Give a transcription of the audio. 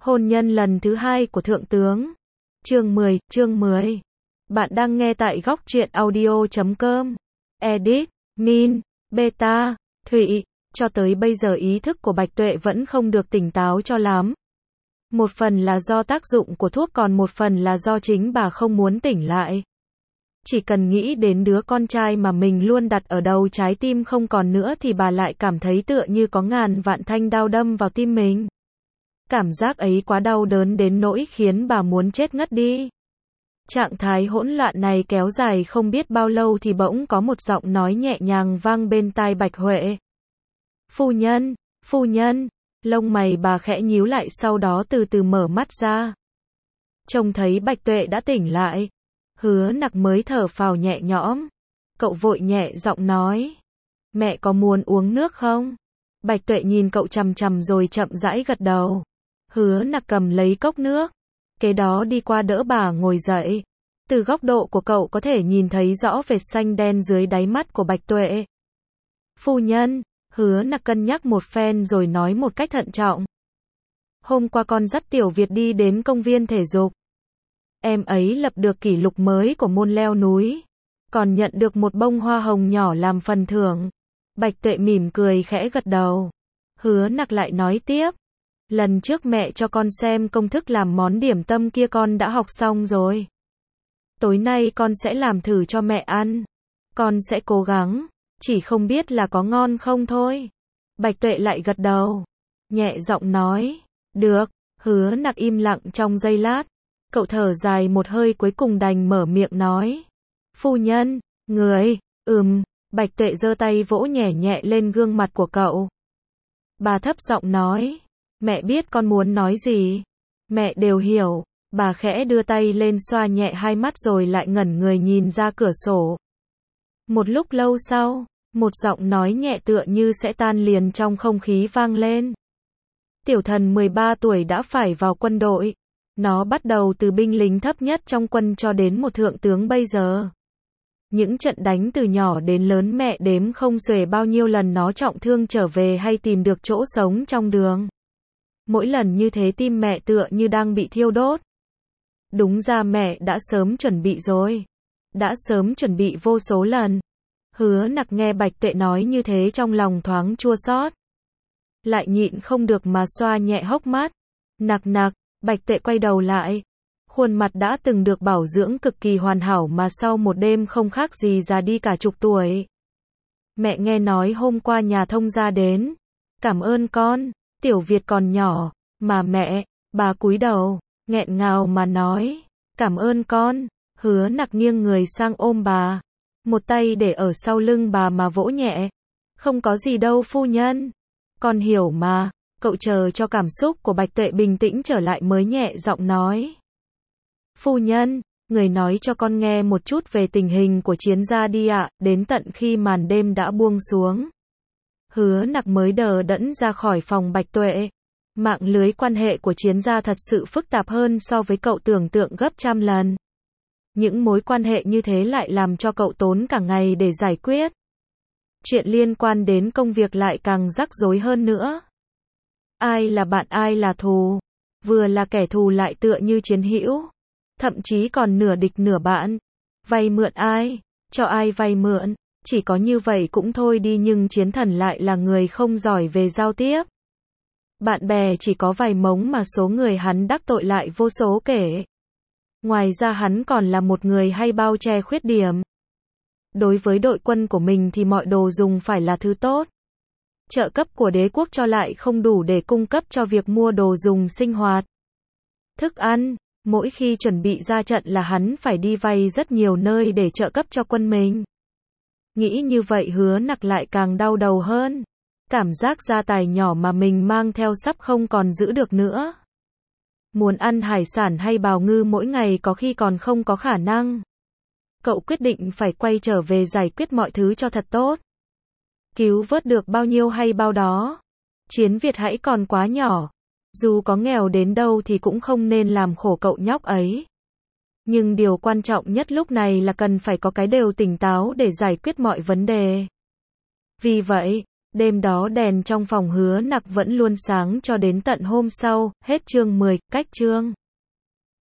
Hôn nhân lần thứ 2 của Thượng tướng. Chương 10. Bạn đang nghe tại góc truyện audio.com. Edit, Min, Beta, Thụy. Cho tới bây giờ ý thức của Bạch Tuệ vẫn không được tỉnh táo cho lắm. Một phần là do tác dụng của thuốc, còn một phần là do chính bà không muốn tỉnh lại. Chỉ cần nghĩ đến đứa con trai mà mình luôn đặt ở đầu trái tim không còn nữa thì bà lại cảm thấy tựa như có ngàn vạn thanh đao đâm vào tim mình. Cảm giác ấy quá đau đớn đến nỗi khiến bà muốn chết ngất đi. Trạng thái hỗn loạn này kéo dài không biết bao lâu thì bỗng có một giọng nói nhẹ nhàng vang bên tai Bạch Huệ. Phu nhân, lông mày bà khẽ nhíu lại, sau đó từ từ mở mắt ra. Trông thấy Bạch Tuệ đã tỉnh lại, Hứa Nặc mới thở phào nhẹ nhõm. Cậu vội nhẹ giọng nói, mẹ có muốn uống nước không? Bạch Tuệ nhìn cậu chằm chằm rồi chậm rãi gật đầu. Hứa Nặc cầm lấy cốc nước, kế đó đi qua đỡ bà ngồi dậy. Từ góc độ của cậu có thể nhìn thấy rõ vệt xanh đen dưới đáy mắt của Bạch Tuệ. Phu nhân, Hứa Nặc cân nhắc một phen rồi nói một cách thận trọng. Hôm qua con dắt Tiểu Việt đi đến công viên thể dục. Em ấy lập được kỷ lục mới của môn leo núi, còn nhận được một bông hoa hồng nhỏ làm phần thưởng. Bạch Tuệ mỉm cười khẽ gật đầu. Hứa Nặc lại nói tiếp. Lần trước mẹ cho con xem công thức làm món điểm tâm kia con đã học xong rồi. Tối nay con sẽ làm thử cho mẹ ăn. Con sẽ cố gắng, chỉ không biết là có ngon không thôi. Bạch Tuệ lại gật đầu, nhẹ giọng nói, được. Hứa Nặc im lặng trong giây lát. Cậu thở dài một hơi cuối cùng đành mở miệng nói. Phu nhân, người, Bạch Tuệ giơ tay vỗ nhẹ nhẹ lên gương mặt của cậu. Bà thấp giọng nói, mẹ biết con muốn nói gì. Mẹ đều hiểu. Bà khẽ đưa tay lên xoa nhẹ hai mắt rồi lại ngẩn người nhìn ra cửa sổ. Một lúc lâu sau, một giọng nói nhẹ tựa như sẽ tan liền trong không khí vang lên. Tiểu Thần 13 tuổi đã phải vào quân đội. Nó bắt đầu từ binh lính thấp nhất trong quân cho đến một thượng tướng bây giờ. Những trận đánh từ nhỏ đến lớn mẹ đếm không xuể bao nhiêu lần nó trọng thương trở về hay tìm được chỗ sống trong đường. Mỗi lần như thế tim mẹ tựa như đang bị thiêu đốt. Đúng ra mẹ đã sớm chuẩn bị rồi. Đã sớm chuẩn bị vô số lần. Hứa Nặc nghe Bạch Tuệ nói như thế trong lòng thoáng chua xót. Lại nhịn không được mà xoa nhẹ hốc mắt. Nặc, Bạch Tuệ quay đầu lại. Khuôn mặt đã từng được bảo dưỡng cực kỳ hoàn hảo mà sau một đêm không khác gì già đi cả chục tuổi. Mẹ nghe nói hôm qua nhà thông gia đến. Cảm ơn con, Tiểu Việt còn nhỏ, mà mẹ, bà cúi đầu, nghẹn ngào mà nói, cảm ơn con. Hứa Nặc nghiêng người sang ôm bà, một tay để ở sau lưng bà mà vỗ nhẹ. Không có gì đâu phu nhân, con hiểu mà. Cậu chờ cho cảm xúc của Bạch Tuệ bình tĩnh trở lại mới nhẹ giọng nói. Phu nhân, người nói cho con nghe một chút về tình hình của Chiến gia đi ạ. Đến tận khi màn đêm đã buông xuống, Hứa Nặc mới đờ đẫn ra khỏi phòng Bạch Tuệ. Mạng lưới quan hệ của Chiến gia thật sự phức tạp hơn so với cậu tưởng tượng gấp trăm lần. Những mối quan hệ như thế lại làm cho cậu tốn cả ngày để giải quyết. Chuyện liên quan đến công việc lại càng rắc rối hơn nữa. Ai là bạn ai là thù, vừa là kẻ thù lại tựa như chiến hữu, thậm chí còn nửa địch nửa bạn. Vay mượn ai, cho ai vay mượn, chỉ có như vậy cũng thôi đi, nhưng Chiến Thần lại là người không giỏi về giao tiếp. Bạn bè chỉ có vài mống mà số người hắn đắc tội lại vô số kể. Ngoài ra hắn còn là một người hay bao che khuyết điểm. Đối với đội quân của mình thì mọi đồ dùng phải là thứ tốt. Trợ cấp của đế quốc cho lại không đủ để cung cấp cho việc mua đồ dùng sinh hoạt. Thức ăn, mỗi khi chuẩn bị ra trận là hắn phải đi vay rất nhiều nơi để trợ cấp cho quân mình. Nghĩ như vậy Hứa Nặc lại càng đau đầu hơn. Cảm giác gia tài nhỏ mà mình mang theo sắp không còn giữ được nữa. Muốn ăn hải sản hay bào ngư mỗi ngày có khi còn không có khả năng. Cậu quyết định phải quay trở về giải quyết mọi thứ cho thật tốt. Cứu vớt được bao nhiêu hay bao đó. Chiến Việt hãy còn quá nhỏ. Dù có nghèo đến đâu thì cũng không nên làm khổ cậu nhóc ấy. Nhưng điều quan trọng nhất lúc này là cần phải có cái đều tỉnh táo để giải quyết mọi vấn đề. Vì vậy, Đêm đó đèn trong phòng Hứa Nặc vẫn luôn sáng cho đến tận hôm sau. Hết chương 10, cách chương.